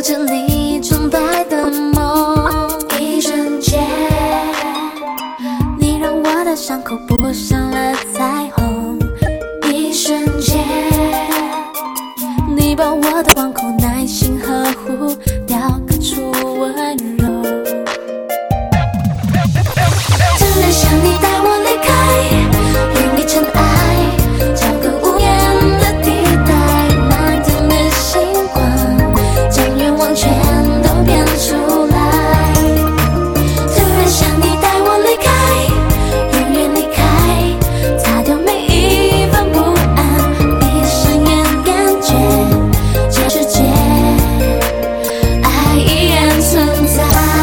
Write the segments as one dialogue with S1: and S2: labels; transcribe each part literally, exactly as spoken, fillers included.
S1: 着你纯白的梦，一瞬间，你让我的伤口补上了彩虹。一瞬间，你把我的惶恐耐心呵护，雕刻出温柔。突然想你带我离开，远离尘埃，找个无言的地带，满天的星光，将愿望全都变出来。突然想你带我离开，永远离开，擦掉每一份不安，闭上眼感觉这世界爱依然存在。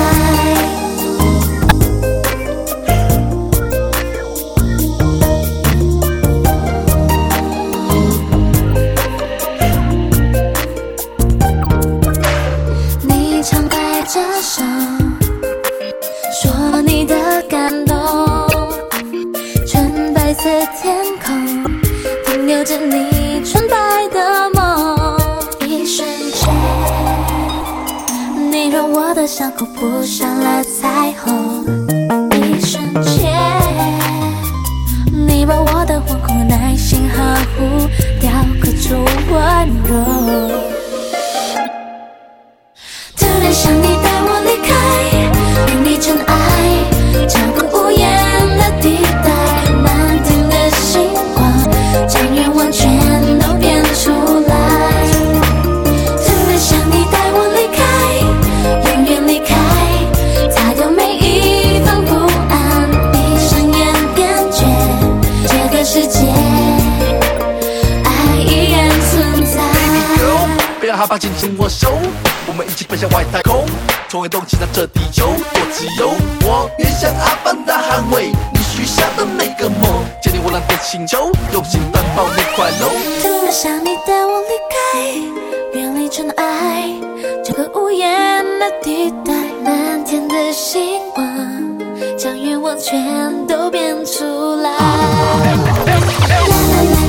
S1: 你常摆着手，说你的感动，纯白色天空，停留着你纯白的梦。一瞬间，你让我的伤口铺上了彩虹。一瞬间，你把我的惶恐耐心呵护，雕刻出温柔。突然想你带我离开，远离尘埃，找个无言的地带，满天的星光，将愿望全都变出来。突然想你带我离开，永远离开，擦掉每一份不安，闭上眼感觉这个世界爱依然存在。
S2: Baby girl， 不要害怕，紧紧握手，我们一起奔向外太空，从未动情让这地球多自由。我愿像阿凡达捍卫你许下的每个梦，建立我蓝的星球，用心担保你快乐。
S1: 突然想你带我离开，远离尘埃，找个无言的地带，满天的星光，将愿望全都变出来。啦啦啦。